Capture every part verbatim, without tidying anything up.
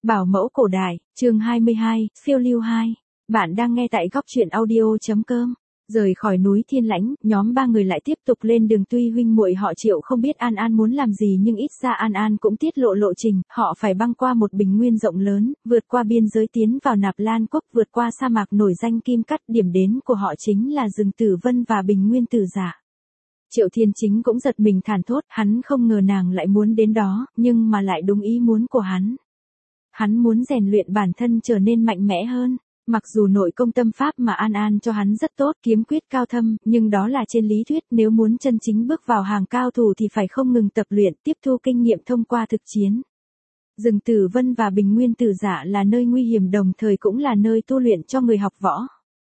Bảo mẫu cổ đại, chương hai mươi hai, phiêu lưu hai. Bạn đang nghe tại góc truyện audio.com. Rời khỏi núi Thiên Lãnh, nhóm ba người lại tiếp tục lên đường, tuy huynh muội họ Triệu không biết An An muốn làm gì nhưng ít ra An An cũng tiết lộ lộ trình, họ phải băng qua một bình nguyên rộng lớn, vượt qua biên giới tiến vào Nạp Lan quốc, vượt qua sa mạc nổi danh Kim Cắt, điểm đến của họ chính là rừng Tử Vân và bình nguyên Tử Giả. Triệu Thiên Chính cũng giật mình thản thốt, hắn không ngờ nàng lại muốn đến đó, nhưng mà lại đúng ý muốn của hắn. Hắn muốn rèn luyện bản thân trở nên mạnh mẽ hơn. Mặc dù nội công tâm pháp mà An An cho hắn rất tốt, kiếm quyết cao thâm, nhưng đó là trên lý thuyết, nếu muốn chân chính bước vào hàng cao thủ thì phải không ngừng tập luyện, tiếp thu kinh nghiệm thông qua thực chiến. Rừng Tử Vân và bình nguyên Tử Giả là nơi nguy hiểm, đồng thời cũng là nơi tu luyện cho người học võ.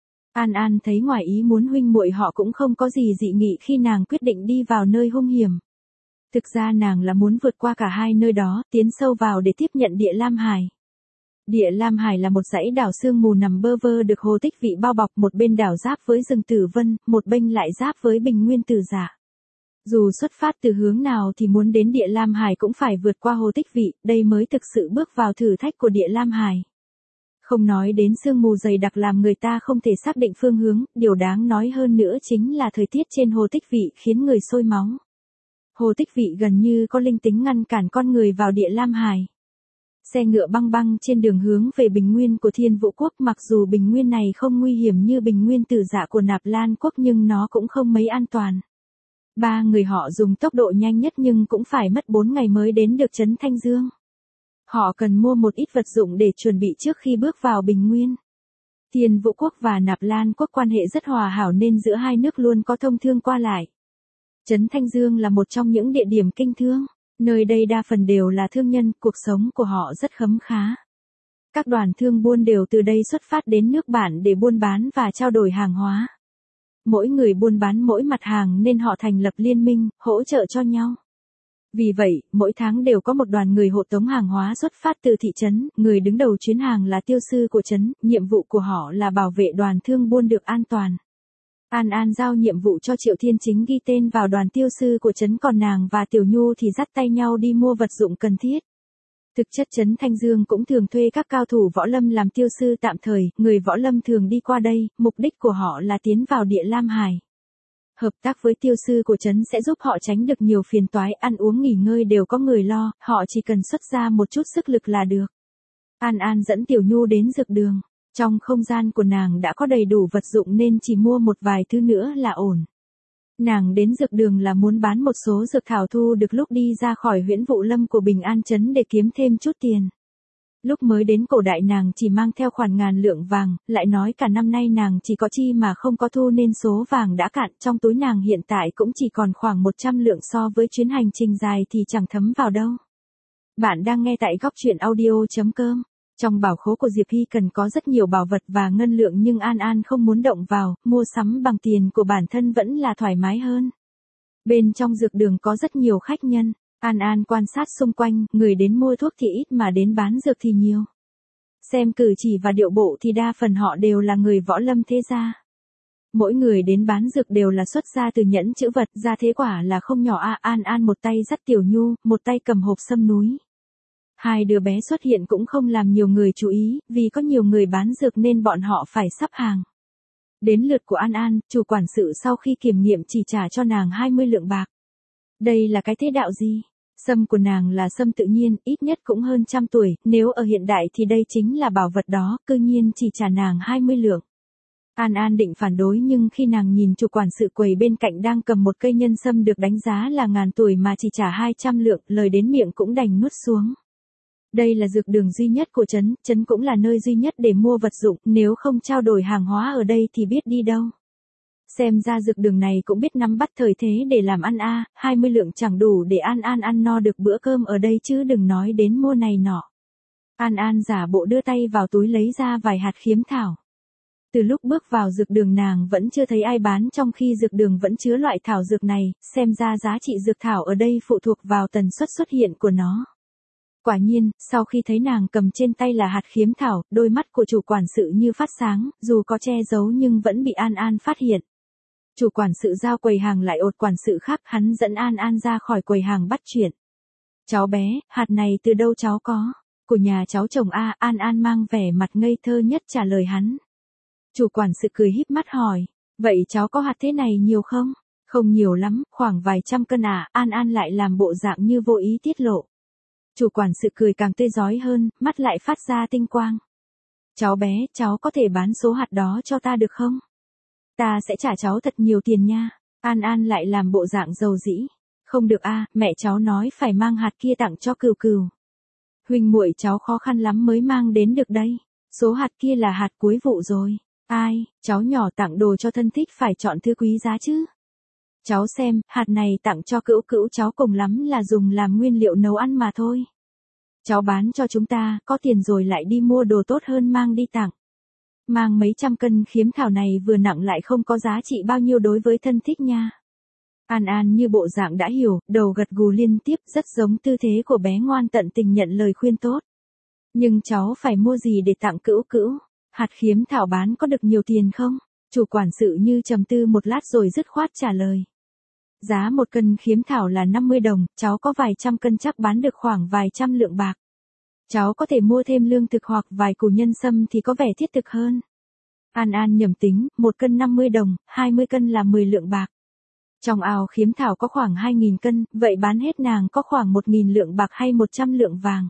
An An thấy ngoài ý muốn, huynh muội họ cũng không có gì dị nghị khi nàng quyết định đi vào nơi hung hiểm. Thực ra nàng là muốn vượt qua cả hai nơi đó, tiến sâu vào để tiếp nhận Địa Lam Hải. Địa Lam Hải là một dãy đảo sương mù nằm bơ vơ được Hồ Tích Vị bao bọc, một bên đảo giáp với rừng Tử Vân, một bên lại giáp với bình nguyên Tử Giả. Dù xuất phát từ hướng nào thì muốn đến Địa Lam Hải cũng phải vượt qua Hồ Tích Vị, đây mới thực sự bước vào thử thách của Địa Lam Hải. Không nói đến sương mù dày đặc làm người ta không thể xác định phương hướng, điều đáng nói hơn nữa chính là thời tiết trên Hồ Tích Vị khiến người sôi máu. Hồ Tích Vị gần như có linh tính ngăn cản con người vào Địa Lam Hải. Xe ngựa băng băng trên đường hướng về bình nguyên của Thiên Vũ Quốc, mặc dù bình nguyên này không nguy hiểm như bình nguyên Tử Giả của Nạp Lan Quốc nhưng nó cũng không mấy an toàn. Ba người họ dùng tốc độ nhanh nhất nhưng cũng phải mất bốn ngày mới đến được trấn Thanh Dương. Họ cần mua một ít vật dụng để chuẩn bị trước khi bước vào bình nguyên. Thiên Vũ Quốc và Nạp Lan Quốc quan hệ rất hòa hảo nên giữa hai nước luôn có thông thương qua lại. Trấn Thanh Dương là một trong những địa điểm kinh thương. Nơi đây đa phần đều là thương nhân, cuộc sống của họ rất khấm khá. Các đoàn thương buôn đều từ đây xuất phát đến nước bạn để buôn bán và trao đổi hàng hóa. Mỗi người buôn bán mỗi mặt hàng nên họ thành lập liên minh, hỗ trợ cho nhau. Vì vậy, mỗi tháng đều có một đoàn người hộ tống hàng hóa xuất phát từ thị trấn, người đứng đầu chuyến hàng là tiêu sư của trấn, nhiệm vụ của họ là bảo vệ đoàn thương buôn được an toàn. An An giao nhiệm vụ cho Triệu Thiên Chính ghi tên vào đoàn tiêu sư của trấn, còn nàng và Tiểu Nhu thì dắt tay nhau đi mua vật dụng cần thiết. Thực chất trấn Thanh Dương cũng thường thuê các cao thủ võ lâm làm tiêu sư tạm thời, người võ lâm thường đi qua đây, mục đích của họ là tiến vào Địa Lam Hải. Hợp tác với tiêu sư của trấn sẽ giúp họ tránh được nhiều phiền toái, ăn uống nghỉ ngơi đều có người lo, họ chỉ cần xuất ra một chút sức lực là được. An An dẫn Tiểu Nhu đến dược đường. Trong không gian của nàng đã có đầy đủ vật dụng nên chỉ mua một vài thứ nữa là ổn. Nàng đến dược đường là muốn bán một số dược thảo thu được lúc đi ra khỏi huyễn vụ lâm của Bình An Trấn để kiếm thêm chút tiền. Lúc mới đến cổ đại nàng chỉ mang theo khoản ngàn lượng vàng, lại nói cả năm nay nàng chỉ có chi mà không có thu nên số vàng đã cạn, trong túi nàng hiện tại cũng chỉ còn khoảng một trăm lượng, so với chuyến hành trình dài thì chẳng thấm vào đâu. Bạn đang nghe tại góc truyện audio.com. Trong bảo khố của Diệp Hy cần có rất nhiều bảo vật và ngân lượng nhưng An An không muốn động vào, mua sắm bằng tiền của bản thân vẫn là thoải mái hơn. Bên trong dược đường có rất nhiều khách nhân, An An quan sát xung quanh, người đến mua thuốc thì ít mà đến bán dược thì nhiều. Xem cử chỉ và điệu bộ thì đa phần họ đều là người võ lâm thế gia. Mỗi người đến bán dược đều là xuất gia từ nhẫn chữ vật, ra thế quả là không nhỏ a. An An một tay dắt Tiểu Nhu, một tay cầm hộp sâm núi. Hai đứa bé xuất hiện cũng không làm nhiều người chú ý, vì có nhiều người bán dược nên bọn họ phải sắp hàng. Đến lượt của An An, chủ quản sự sau khi kiểm nghiệm chỉ trả cho nàng hai mươi lượng bạc. Đây là cái thế đạo gì? Sâm của nàng là sâm tự nhiên, ít nhất cũng hơn trăm tuổi, nếu ở hiện đại thì đây chính là bảo vật đó, cư nhiên chỉ trả nàng hai mươi lượng. An An định phản đối nhưng khi nàng nhìn chủ quản sự quầy bên cạnh đang cầm một cây nhân sâm được đánh giá là ngàn tuổi mà chỉ trả hai trăm lượng, lời đến miệng cũng đành nuốt xuống. Đây là dược đường duy nhất của trấn, trấn cũng là nơi duy nhất để mua vật dụng, nếu không trao đổi hàng hóa ở đây thì biết đi đâu. Xem ra dược đường này cũng biết nắm bắt thời thế để làm ăn a, hai mươi lượng chẳng đủ để An An ăn no được bữa cơm ở đây chứ đừng nói đến mua này nọ. An An giả bộ đưa tay vào túi lấy ra vài hạt khiếm thảo. Từ lúc bước vào dược đường nàng vẫn chưa thấy ai bán, trong khi dược đường vẫn chứa loại thảo dược này, xem ra giá trị dược thảo ở đây phụ thuộc vào tần suất xuất hiện của nó. Quả nhiên, sau khi thấy nàng cầm trên tay là hạt khiếm thảo, đôi mắt của chủ quản sự như phát sáng, dù có che giấu nhưng vẫn bị An An phát hiện. Chủ quản sự giao quầy hàng lại ột quản sự khác, hắn dẫn An An ra khỏi quầy hàng bắt chuyện. Cháu bé, hạt này từ đâu cháu có? Của nhà cháu chồng a, An An mang vẻ mặt ngây thơ nhất trả lời hắn. Chủ quản sự cười híp mắt hỏi, vậy cháu có hạt thế này nhiều không? Không nhiều lắm, khoảng vài trăm cân à, An An lại làm bộ dạng như vô ý tiết lộ. Chủ quản sự cười càng tươi rói hơn, mắt lại phát ra tinh quang. Cháu bé, cháu có thể bán số hạt đó cho ta được không? Ta sẽ trả cháu thật nhiều tiền nha. An An lại làm bộ dạng giàu dĩ. Không được a, mẹ cháu nói phải mang hạt kia tặng cho Cừu Cừu. Huynh muội cháu khó khăn lắm mới mang đến được đây. Số hạt kia là hạt cuối vụ rồi. Ai, cháu nhỏ tặng đồ cho thân thích phải chọn thứ quý giá chứ. Cháu xem, hạt này tặng cho Cữu Cữu cháu cùng lắm là dùng làm nguyên liệu nấu ăn mà thôi. Cháu bán cho chúng ta, có tiền rồi lại đi mua đồ tốt hơn mang đi tặng. Mang mấy trăm cân khiếm thảo này vừa nặng lại không có giá trị bao nhiêu đối với thân thích nha. An An như bộ dạng đã hiểu, đầu gật gù liên tiếp rất giống tư thế của bé ngoan tận tình nhận lời khuyên tốt. Nhưng cháu phải mua gì để tặng Cữu Cữu? Hạt khiếm thảo bán có được nhiều tiền không? Chủ quản sự như trầm tư một lát rồi dứt khoát trả lời. Giá một cân khiếm thảo là năm mươi đồng, cháu có vài trăm cân chắc bán được khoảng vài trăm lượng bạc. Cháu có thể mua thêm lương thực hoặc vài củ nhân sâm thì có vẻ thiết thực hơn. An An nhẩm tính, một cân năm mươi đồng, hai mươi cân là mười lượng bạc. Trong ao khiếm thảo có khoảng hai nghìn cân, vậy bán hết nàng có khoảng một nghìn lượng bạc hay một trăm lượng vàng.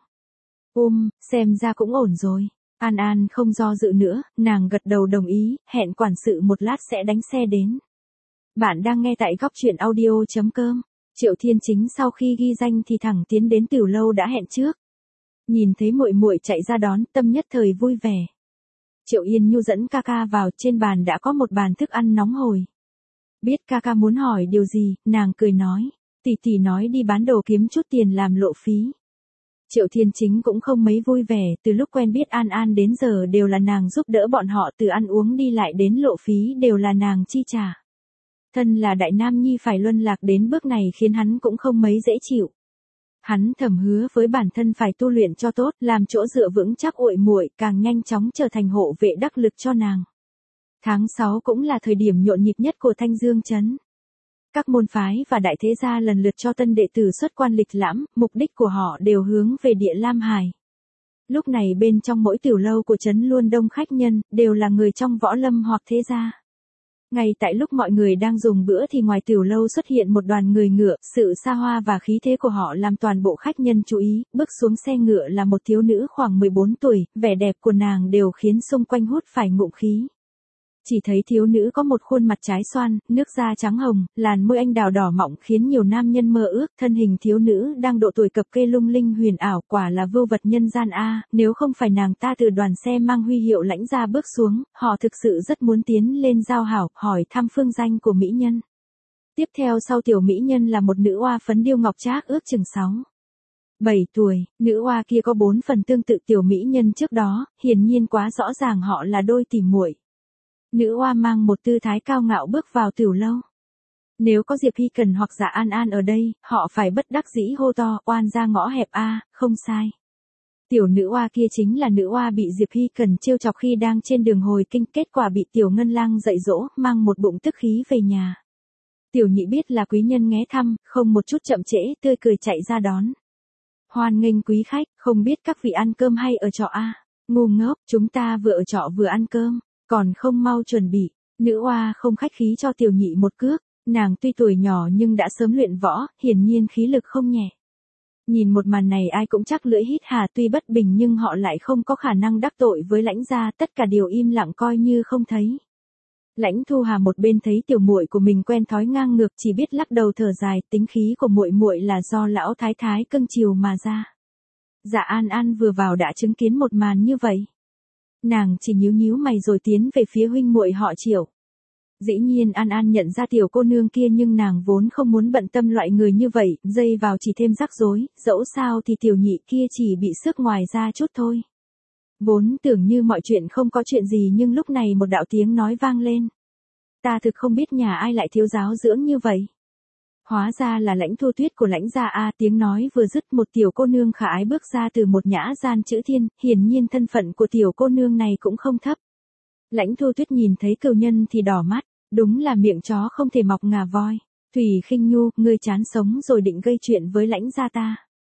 Ôm, xem ra cũng ổn rồi. An An không do dự nữa, nàng gật đầu đồng ý, hẹn quản sự một lát sẽ đánh xe đến. Bạn đang nghe tại góc truyện audio chấm com. Triệu Thiên Chính sau khi ghi danh thì thẳng tiến đến tiểu lâu đã hẹn trước. Nhìn thấy muội muội chạy ra đón, tâm nhất thời vui vẻ. Triệu Yên Nhu dẫn ca ca vào, trên bàn đã có một bàn thức ăn nóng hổi. Biết ca ca muốn hỏi điều gì, nàng cười nói, tỷ tỷ nói đi bán đồ kiếm chút tiền làm lộ phí. Triệu Thiên Chính cũng không mấy vui vẻ, từ lúc quen biết An An đến giờ đều là nàng giúp đỡ bọn họ, từ ăn uống đi lại đến lộ phí đều là nàng chi trả. Thân là đại nam nhi phải luân lạc đến bước này khiến hắn cũng không mấy dễ chịu. Hắn thầm hứa với bản thân phải tu luyện cho tốt, làm chỗ dựa vững chắc uội muội, càng nhanh chóng trở thành hộ vệ đắc lực cho nàng. Tháng sáu cũng là thời điểm nhộn nhịp nhất của Thanh Dương trấn. Các môn phái và đại thế gia lần lượt cho tân đệ tử xuất quan lịch lãm, mục đích của họ đều hướng về địa Lam Hải. Lúc này bên trong mỗi tiểu lâu của trấn luôn đông khách nhân, đều là người trong võ lâm hoặc thế gia. Ngay tại lúc mọi người đang dùng bữa thì ngoài tiểu lâu xuất hiện một đoàn người ngựa, sự xa hoa và khí thế của họ làm toàn bộ khách nhân chú ý, bước xuống xe ngựa là một thiếu nữ khoảng mười bốn tuổi, vẻ đẹp của nàng đều khiến xung quanh hút phải ngụm khí. Chỉ thấy thiếu nữ có một khuôn mặt trái xoan, nước da trắng hồng, làn môi anh đào đỏ mọng khiến nhiều nam nhân mơ ước, thân hình thiếu nữ đang độ tuổi cập kê lung linh huyền ảo, quả là vưu vật nhân gian a, nếu không phải nàng ta từ đoàn xe mang huy hiệu lãnh gia bước xuống, họ thực sự rất muốn tiến lên giao hảo, hỏi thăm phương danh của mỹ nhân. Tiếp theo sau tiểu mỹ nhân là một nữ oa phấn điêu ngọc trác ước chừng sáu bảy tuổi, nữ oa kia có bốn phần tương tự tiểu mỹ nhân trước đó, hiển nhiên quá rõ ràng họ là đôi tỉ muội. Nữ oa mang một tư thái cao ngạo bước vào tiểu lâu. Nếu có Diệp Hy Cần hoặc Dạ An An ở đây, họ phải bất đắc dĩ hô to, oan ra ngõ hẹp a, không sai. Tiểu nữ oa kia chính là nữ oa bị Diệp Hy Cần trêu chọc khi đang trên đường hồi kinh, kết quả bị tiểu ngân lang dạy dỗ, mang một bụng tức khí về nhà. Tiểu nhị biết là quý nhân nghé thăm, không một chút chậm trễ, tươi cười chạy ra đón. Hoan nghênh quý khách, không biết các vị ăn cơm hay ở trọ a? Ngu ngốc, chúng ta vừa ở trọ vừa ăn cơm. Còn không mau chuẩn bị, nữ oa không khách khí cho tiểu nhị một cước, nàng tuy tuổi nhỏ nhưng đã sớm luyện võ, hiển nhiên khí lực không nhẹ. Nhìn một màn này ai cũng chắc lưỡi hít hà, tuy bất bình nhưng họ lại không có khả năng đắc tội với lãnh gia, tất cả đều im lặng coi như không thấy. Lãnh Thu Hà một bên thấy tiểu muội của mình quen thói ngang ngược chỉ biết lắc đầu thở dài, tính khí của muội muội là do lão thái thái cưng chiều mà ra. Dạ An An vừa vào đã chứng kiến một màn như vậy. Nàng chỉ nhíu nhíu mày rồi tiến về phía huynh muội họ Triệu. Dĩ nhiên An An nhận ra tiểu cô nương kia nhưng nàng vốn không muốn bận tâm loại người như vậy, dây vào chỉ thêm rắc rối, dẫu sao thì tiểu nhị kia chỉ bị xước ngoài ra chút thôi. Vốn tưởng như mọi chuyện không có chuyện gì nhưng lúc này một đạo tiếng nói vang lên. Ta thực không biết nhà ai lại thiếu giáo dưỡng như vậy. Hóa ra là Lãnh Thu Tuyết của Lãnh gia a, tiếng nói vừa dứt một tiểu cô nương khả ái bước ra từ một nhã gian chữ thiên, hiển nhiên thân phận của tiểu cô nương này cũng không thấp. Lãnh Thu Tuyết nhìn thấy cừu nhân thì đỏ mắt, đúng là miệng chó không thể mọc ngà voi. Thủy Khinh Nhu, ngươi chán sống rồi định gây chuyện với Lãnh gia ta.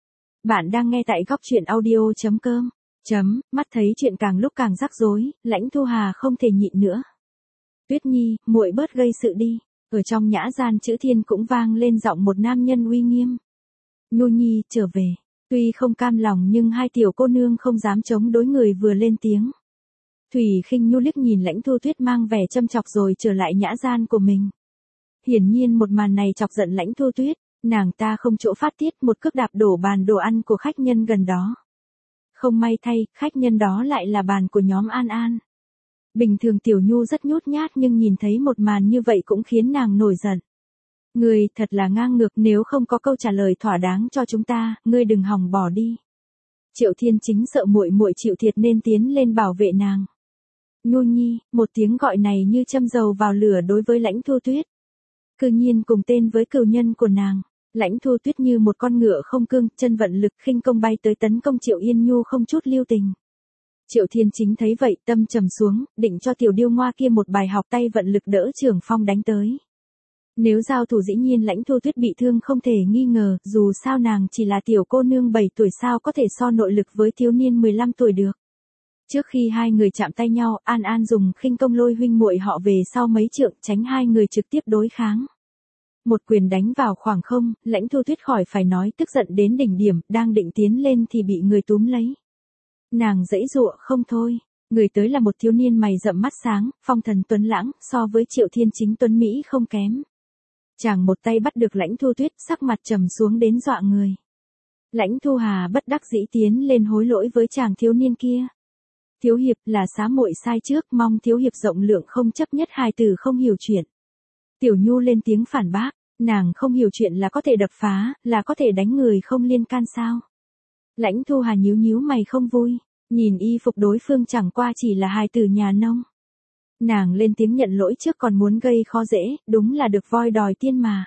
Bạn đang nghe tại góc chuyện audio chấm com. Chấm, mắt thấy chuyện càng lúc càng rắc rối, Lãnh Thu Hà không thể nhịn nữa. Tuyết Nhi, muội bớt gây sự đi. Ở trong nhã gian chữ thiên cũng vang lên giọng một nam nhân uy nghiêm. Nhu Nhi, trở về. Tuy không cam lòng nhưng hai tiểu cô nương không dám chống đối người vừa lên tiếng. Thủy Khinh Nhu liếc nhìn Lãnh Thu Tuyết mang vẻ châm chọc rồi trở lại nhã gian của mình. Hiển nhiên một màn này chọc giận Lãnh Thu Tuyết, nàng ta không chỗ phát tiết một cước đạp đổ bàn đồ ăn của khách nhân gần đó. Không may thay, khách nhân đó lại là bàn của nhóm An An. Bình thường Tiểu Nhu rất nhút nhát nhưng nhìn thấy một màn như vậy cũng khiến nàng nổi giận. Ngươi thật là ngang ngược, nếu không có câu trả lời thỏa đáng cho chúng ta, ngươi đừng hòng bỏ đi. Triệu Thiên Chính sợ muội muội chịu thiệt nên tiến lên bảo vệ nàng. Nhu Nhi, một tiếng gọi này như châm dầu vào lửa đối với Lãnh Thu Tuyết. Cư nhiên cùng tên với cừu nhân của nàng. Lãnh Thu Tuyết như một con ngựa không cương, chân vận lực khinh công bay tới tấn công Triệu Yên Nhu không chút lưu tình. Triệu Thiên Chính thấy vậy, tâm trầm xuống, định cho tiểu điêu ngoa kia một bài học, tay vận lực đỡ Trường Phong đánh tới. Nếu giao thủ dĩ nhiên Lãnh Thu Tuyết bị thương không thể nghi ngờ, dù sao nàng chỉ là tiểu cô nương bảy tuổi sao có thể so nội lực với thiếu niên mười lăm tuổi được. Trước khi hai người chạm tay nhau, An An dùng khinh công lôi huynh muội họ về sau mấy trượng, tránh hai người trực tiếp đối kháng. Một quyền đánh vào khoảng không, Lãnh Thu Tuyết khỏi phải nói, tức giận đến đỉnh điểm, đang định tiến lên thì bị người túm lấy. Nàng giãy giụa không thôi, người tới là một thiếu niên mày rậm mắt sáng, phong thần tuấn lãng, so với Triệu Thiên Chính tuấn Mỹ không kém. Chàng một tay bắt được Lãnh Thu Tuyết, sắc mặt trầm xuống đến dọa người. Lãnh Thu Hà bất đắc dĩ tiến lên hối lỗi với chàng thiếu niên kia. Thiếu hiệp, là xá muội sai trước, mong thiếu hiệp rộng lượng không chấp nhất hài tử không hiểu chuyện. Tiểu Nhu lên tiếng phản bác, nàng không hiểu chuyện là có thể đập phá, là có thể đánh người không liên can sao. Lãnh Thu Hà nhíu nhíu mày không vui, nhìn y phục đối phương chẳng qua chỉ là hài tử nhà nông. Nàng lên tiếng nhận lỗi trước còn muốn gây khó dễ, đúng là được voi đòi tiên mà.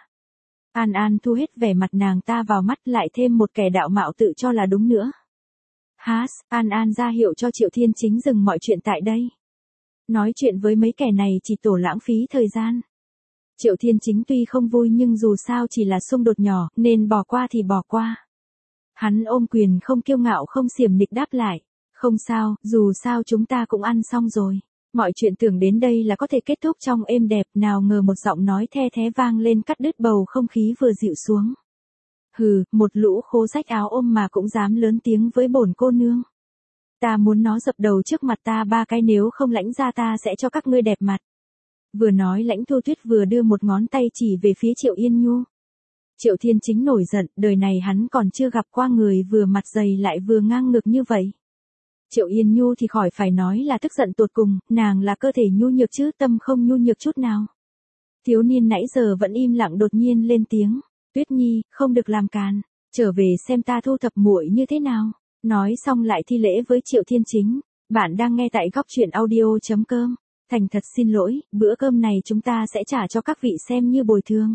An An thu hết vẻ mặt nàng ta vào mắt, lại thêm một kẻ đạo mạo tự cho là đúng nữa. Hás, An An ra hiệu cho Triệu Thiên Chính dừng mọi chuyện tại đây. Nói chuyện với mấy kẻ này chỉ tổ lãng phí thời gian. Triệu Thiên Chính tuy không vui nhưng dù sao chỉ là xung đột nhỏ, nên bỏ qua thì bỏ qua. Hắn ôm quyền không kiêu ngạo không xiểm nịnh đáp lại. Không sao, dù sao chúng ta cũng ăn xong rồi. Mọi chuyện tưởng đến đây là có thể kết thúc trong êm đẹp, nào ngờ một giọng nói the thé vang lên cắt đứt bầu không khí vừa dịu xuống. Hừ, một lũ khố rách áo ôm mà cũng dám lớn tiếng với bổn cô nương. Ta muốn nó dập đầu trước mặt ta ba cái, nếu không lãnh ra ta sẽ cho các ngươi đẹp mặt. Vừa nói Lãnh Thu Tuyết vừa đưa một ngón tay chỉ về phía Triệu Yên Nhu. Triệu Thiên Chính nổi giận, đời này hắn còn chưa gặp qua người vừa mặt dày lại vừa ngang ngược như vậy. Triệu Yên Nhu thì khỏi phải nói là tức giận tột cùng, nàng là cơ thể nhu nhược chứ tâm không nhu nhược chút nào. Thiếu niên nãy giờ vẫn im lặng đột nhiên lên tiếng, Tuyết Nhi, không được làm càn, trở về xem ta thu thập muội như thế nào. Nói xong lại thi lễ với Triệu Thiên Chính. Bạn đang nghe tại góc chuyện audio chấm com. Thành thật xin lỗi, bữa cơm này chúng ta sẽ trả cho các vị xem như bồi thường.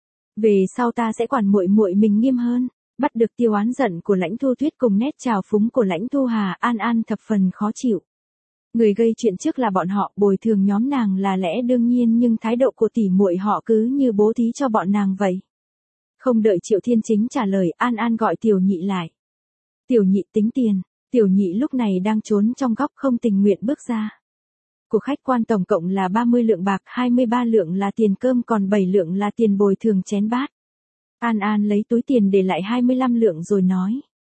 Về sau ta sẽ quản muội muội mình nghiêm hơn. Bắt được tiêu oán giận của Lãnh Thu Tuyết cùng nét trào phúng của Lãnh Thu Hà, An An thập phần khó chịu. Người gây chuyện trước là bọn họ, bồi thường nhóm nàng là lẽ đương nhiên, nhưng thái độ của tỷ muội họ cứ như bố thí cho bọn nàng vậy. Không đợi Triệu Thiên Chính trả lời, An An gọi Tiểu Nhị lại. Tiểu Nhị tính tiền. Tiểu Nhị lúc này đang trốn trong góc không tình nguyện bước ra. Của khách quan tổng cộng là ba mươi lượng bạc, hai mươi ba lượng là tiền cơm, còn bảy lượng là tiền bồi thường chén bát. An An lấy túi tiền để lại hai mươi lăm lượng rồi nói.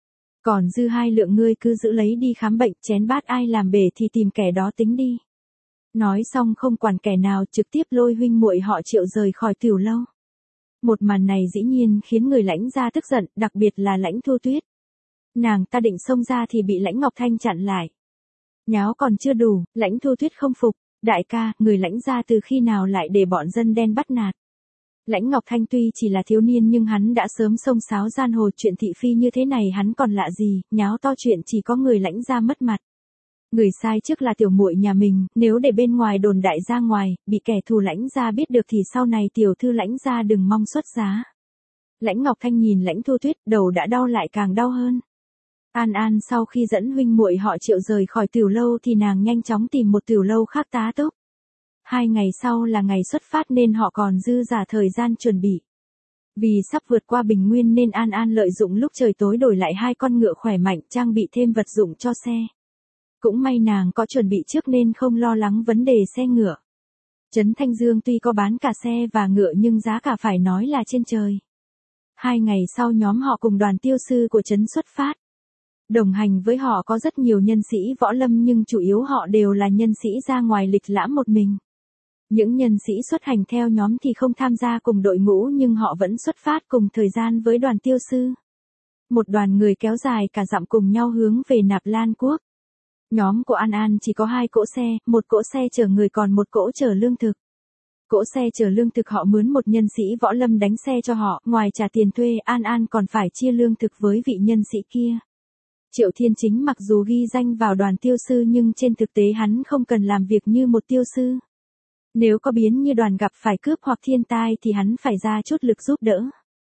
Còn dư hai lượng ngươi cứ giữ lấy đi khám bệnh, chén bát ai làm bể thì tìm kẻ đó tính đi. Nói xong không quản kẻ nào, trực tiếp lôi huynh muội họ Triệu rời khỏi tiểu lâu. Một màn này dĩ nhiên khiến người Lãnh gia tức giận, đặc biệt là Lãnh Thu Tuyết. Nàng ta định xông ra thì bị Lãnh Ngọc Thanh chặn lại. Nháo còn chưa đủ, Lãnh Thu Tuyết không phục, đại ca, người Lãnh gia từ khi nào lại để bọn dân đen bắt nạt. Lãnh Ngọc Thanh tuy chỉ là thiếu niên nhưng hắn đã sớm xông xáo giang hồ, chuyện thị phi như thế này hắn còn lạ gì, nháo to chuyện chỉ có người Lãnh gia mất mặt. Người sai trước là tiểu muội nhà mình, nếu để bên ngoài đồn đại ra ngoài, bị kẻ thù Lãnh gia biết được thì sau này tiểu thư Lãnh gia đừng mong xuất giá. Lãnh Ngọc Thanh nhìn Lãnh Thu Tuyết, đầu đã đau lại càng đau hơn. An An sau khi dẫn huynh muội họ Triệu rời khỏi tiểu lâu thì nàng nhanh chóng tìm một tiểu lâu khác tá túc. Hai ngày sau là ngày xuất phát nên họ còn dư dả thời gian chuẩn bị. Vì sắp vượt qua bình nguyên nên An An lợi dụng lúc trời tối đổi lại hai con ngựa khỏe mạnh trang bị thêm vật dụng cho xe. Cũng may nàng có chuẩn bị trước nên không lo lắng vấn đề xe ngựa. Trấn Thanh Dương tuy có bán cả xe và ngựa nhưng giá cả phải nói là trên trời. Hai ngày sau nhóm họ cùng đoàn tiêu sư của trấn xuất phát. Đồng hành với họ có rất nhiều nhân sĩ võ lâm nhưng chủ yếu họ đều là nhân sĩ ra ngoài lịch lãm một mình. Những nhân sĩ xuất hành theo nhóm thì không tham gia cùng đội ngũ nhưng họ vẫn xuất phát cùng thời gian với đoàn tiêu sư. Một đoàn người kéo dài cả dặm cùng nhau hướng về Nạp Lan Quốc. Nhóm của An An chỉ có hai cỗ xe, một cỗ xe chở người còn một cỗ chở lương thực. Cỗ xe chở lương thực họ mướn một nhân sĩ võ lâm đánh xe cho họ, ngoài trả tiền thuê An An còn phải chia lương thực với vị nhân sĩ kia. Triệu Thiên Chính mặc dù ghi danh vào đoàn tiêu sư nhưng trên thực tế hắn không cần làm việc như một tiêu sư. Nếu có biến như đoàn gặp phải cướp hoặc thiên tai thì hắn phải ra chút lực giúp đỡ.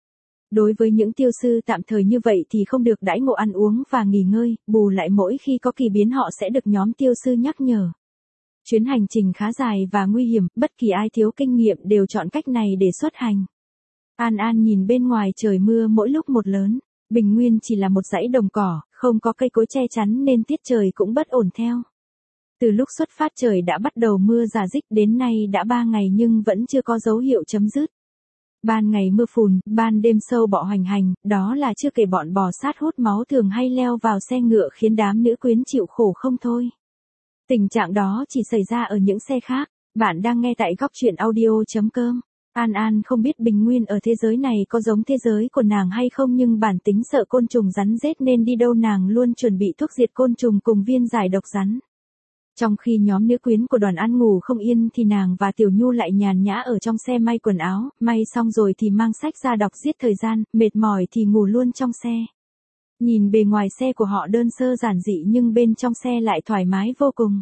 Đối với những tiêu sư tạm thời như vậy thì không được đãi ngộ ăn uống và nghỉ ngơi, bù lại mỗi khi có kỳ biến họ sẽ được nhóm tiêu sư nhắc nhở. Chuyến hành trình khá dài và nguy hiểm, bất kỳ ai thiếu kinh nghiệm đều chọn cách này để xuất hành. An An nhìn bên ngoài trời mưa mỗi lúc một lớn, bình nguyên chỉ là một dãy đồng cỏ, không có cây cối che chắn nên tiết trời cũng bất ổn theo. Từ lúc xuất phát trời đã bắt đầu mưa rả rích đến nay đã ba ngày nhưng vẫn chưa có dấu hiệu chấm dứt. Ban ngày mưa phùn, ban đêm sâu bọ hoành hành, đó là chưa kể bọn bò sát hút máu thường hay leo vào xe ngựa khiến đám nữ quyến chịu khổ không thôi. Tình trạng đó chỉ xảy ra ở những xe khác. Bạn đang nghe tại góc truyện audio chấm com. An An không biết bình nguyên ở thế giới này có giống thế giới của nàng hay không nhưng bản tính sợ côn trùng rắn rết nên đi đâu nàng luôn chuẩn bị thuốc diệt côn trùng cùng viên giải độc rắn. Trong khi nhóm nữ quyến của đoàn An ngủ không yên thì nàng và Tiểu Nhu lại nhàn nhã ở trong xe may quần áo, may xong rồi thì mang sách ra đọc giết thời gian, mệt mỏi thì ngủ luôn trong xe. Nhìn bề ngoài xe của họ đơn sơ giản dị nhưng bên trong xe lại thoải mái vô cùng.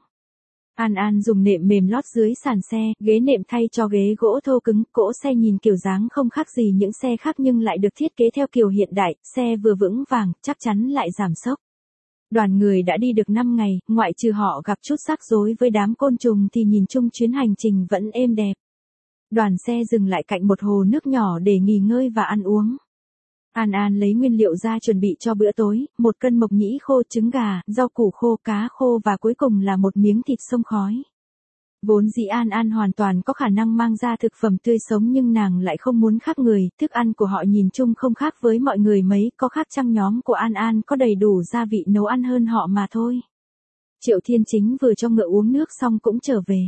An An dùng nệm mềm lót dưới sàn xe, ghế nệm thay cho ghế gỗ thô cứng, cỗ xe nhìn kiểu dáng không khác gì những xe khác nhưng lại được thiết kế theo kiểu hiện đại, xe vừa vững vàng, chắc chắn lại giảm sốc. Đoàn người đã đi được năm ngày, ngoại trừ họ gặp chút rắc rối với đám côn trùng thì nhìn chung chuyến hành trình vẫn êm đẹp. Đoàn xe dừng lại cạnh một hồ nước nhỏ để nghỉ ngơi và ăn uống. An An lấy nguyên liệu ra chuẩn bị cho bữa tối, một cân mộc nhĩ khô, trứng gà, rau củ khô, cá khô và cuối cùng là một miếng thịt xông khói. Vốn dĩ An An hoàn toàn có khả năng mang ra thực phẩm tươi sống nhưng nàng lại không muốn khác người, thức ăn của họ nhìn chung không khác với mọi người mấy, có khác chăng nhóm của An An có đầy đủ gia vị nấu ăn hơn họ mà thôi. Triệu Thiên Chính vừa cho ngựa uống nước xong cũng trở về.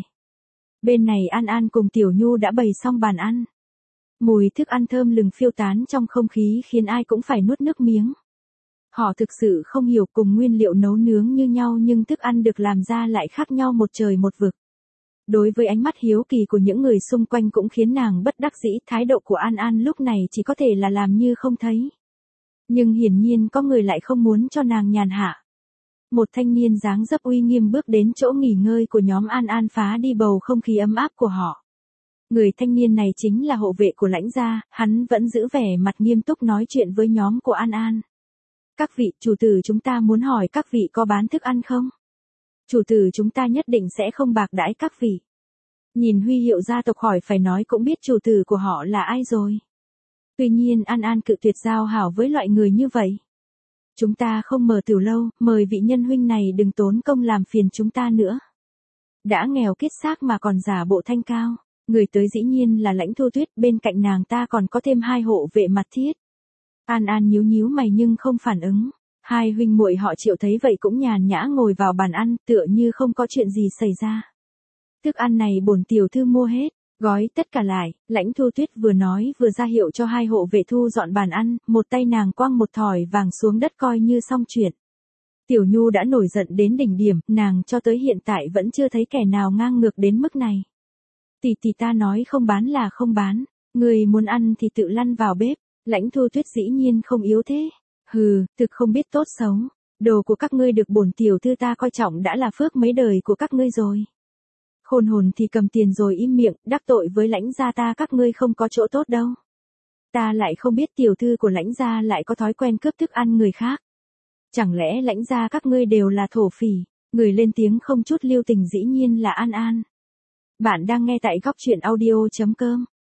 Bên này An An cùng Tiểu Nhu đã bày xong bàn ăn. Mùi thức ăn thơm lừng phiêu tán trong không khí khiến ai cũng phải nuốt nước miếng. Họ thực sự không hiểu cùng nguyên liệu nấu nướng như nhau nhưng thức ăn được làm ra lại khác nhau một trời một vực. Đối với ánh mắt hiếu kỳ của những người xung quanh cũng khiến nàng bất đắc dĩ, thái độ của An An lúc này chỉ có thể là làm như không thấy. Nhưng hiển nhiên có người lại không muốn cho nàng nhàn hạ. Một thanh niên dáng dấp uy nghiêm bước đến chỗ nghỉ ngơi của nhóm An An phá đi bầu không khí ấm áp của họ. Người thanh niên này chính là hộ vệ của Lãnh gia, hắn vẫn giữ vẻ mặt nghiêm túc nói chuyện với nhóm của An An. Các vị, chủ tử chúng ta muốn hỏi các vị có bán thức ăn không? Chủ tử chúng ta nhất định sẽ không bạc đãi các vị. Nhìn huy hiệu gia tộc hỏi phải nói cũng biết chủ tử của họ là ai rồi. Tuy nhiên An An cự tuyệt giao hảo với loại người như vậy. Chúng ta không mở tiểu lâu, mời vị nhân huynh này đừng tốn công làm phiền chúng ta nữa. Đã nghèo kiết xác mà còn giả bộ thanh cao. Người tới dĩ nhiên là Lãnh Thu Tuyết, bên cạnh nàng ta còn có thêm hai hộ vệ mặt thiết. An An nhíu nhíu mày nhưng không phản ứng. Hai huynh muội họ Triệu thấy vậy cũng nhàn nhã ngồi vào bàn ăn, tựa như không có chuyện gì xảy ra. Thức ăn này bổn tiểu thư mua hết, gói tất cả lại. Lãnh Thu Tuyết vừa nói vừa ra hiệu cho hai hộ vệ thu dọn bàn ăn, một tay nàng quăng một thỏi vàng xuống đất coi như xong chuyện. Tiểu Nhu đã nổi giận đến đỉnh điểm, nàng cho tới hiện tại vẫn chưa thấy kẻ nào ngang ngược đến mức này. Tỷ tỷ ta nói không bán là không bán, người muốn ăn thì tự lăn vào bếp. Lãnh Thu Tuyết dĩ nhiên không yếu thế. Hừ, thực không biết tốt xấu. Đồ của các ngươi được bổn tiểu thư ta coi trọng đã là phước mấy đời của các ngươi rồi. Khôn hồn thì cầm tiền rồi im miệng, đắc tội với Lãnh gia ta các ngươi không có chỗ tốt đâu. Ta lại không biết tiểu thư của Lãnh gia lại có thói quen cướp thức ăn người khác. Chẳng lẽ Lãnh gia các ngươi đều là thổ phỉ? Người lên tiếng không chút lưu tình dĩ nhiên là An An. Bạn đang nghe tại góc truyện audio chấm com.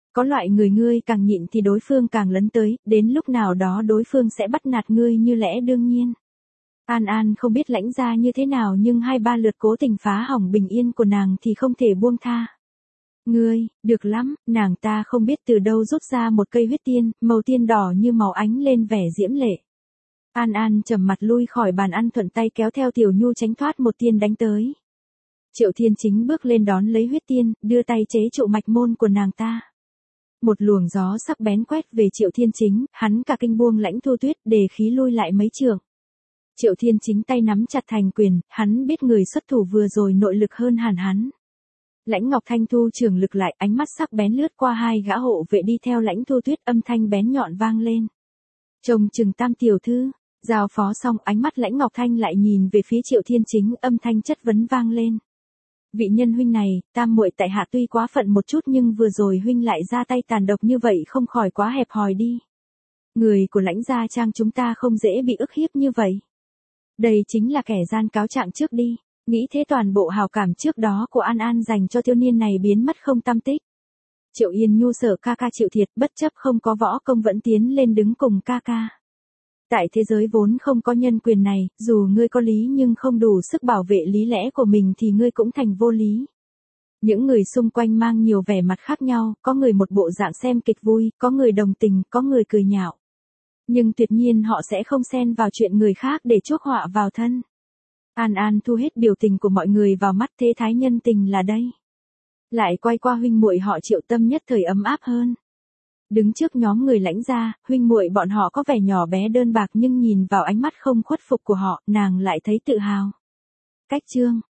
Có loại người ngươi càng nhịn thì đối phương càng lấn tới, đến lúc nào đó đối phương sẽ bắt nạt ngươi như lẽ đương nhiên. An An không biết Lãnh gia như thế nào nhưng hai ba lượt cố tình phá hỏng bình yên của nàng thì không thể buông tha. Ngươi, được lắm, nàng ta không biết từ đâu rút ra một cây huyết tiên, màu tiên đỏ như màu ánh lên vẻ diễm lệ. An An trầm mặt lui khỏi bàn ăn thuận tay kéo theo Tiểu Nhu tránh thoát một tiên đánh tới. Triệu Thiên Chính bước lên đón lấy huyết tiên, đưa tay chế trụ mạch môn của nàng ta. Một luồng gió sắc bén quét về Triệu Thiên Chính, hắn cả kinh buông Lãnh Thu Tuyết để khí lui lại mấy trượng. Triệu Thiên Chính tay nắm chặt thành quyền, hắn biết người xuất thủ vừa rồi nội lực hơn hẳn hắn. Lãnh Ngọc Thanh thu trường lực lại, ánh mắt sắc bén lướt qua hai gã hộ vệ đi theo Lãnh Thu Tuyết, âm thanh bén nhọn vang lên. Trông chừng Tam tiểu thư, giao phó xong ánh mắt Lãnh Ngọc Thanh lại nhìn về phía Triệu Thiên Chính, âm thanh chất vấn vang lên. Vị nhân huynh này, Tam muội tại hạ tuy quá phận một chút nhưng vừa rồi huynh lại ra tay tàn độc như vậy không khỏi quá hẹp hòi đi. Người của Lãnh gia trang chúng ta không dễ bị ức hiếp như vậy. Đây chính là kẻ gian cáo trạng trước đi. Nghĩ thế toàn bộ hào cảm trước đó của An An dành cho thiếu niên này biến mất không tăm tích. Triệu Yên Nhu sợ ca ca chịu thiệt, bất chấp không có võ công vẫn tiến lên đứng cùng ca ca. Tại thế giới vốn không có nhân quyền này, dù ngươi có lý nhưng không đủ sức bảo vệ lý lẽ của mình thì ngươi cũng thành vô lý. Những người xung quanh mang nhiều vẻ mặt khác nhau, có người một bộ dạng xem kịch vui, có người đồng tình, có người cười nhạo. Nhưng tuyệt nhiên họ sẽ không xen vào chuyện người khác để chuốc họa vào thân. An An thu hết biểu tình của mọi người vào mắt, thế thái nhân tình là đây. Lại quay qua huynh muội họ Triệu tâm nhất thời ấm áp hơn. Đứng trước nhóm người Lãnh gia, huynh muội bọn họ có vẻ nhỏ bé đơn bạc nhưng nhìn vào ánh mắt không khuất phục của họ, nàng lại thấy tự hào. Cách chương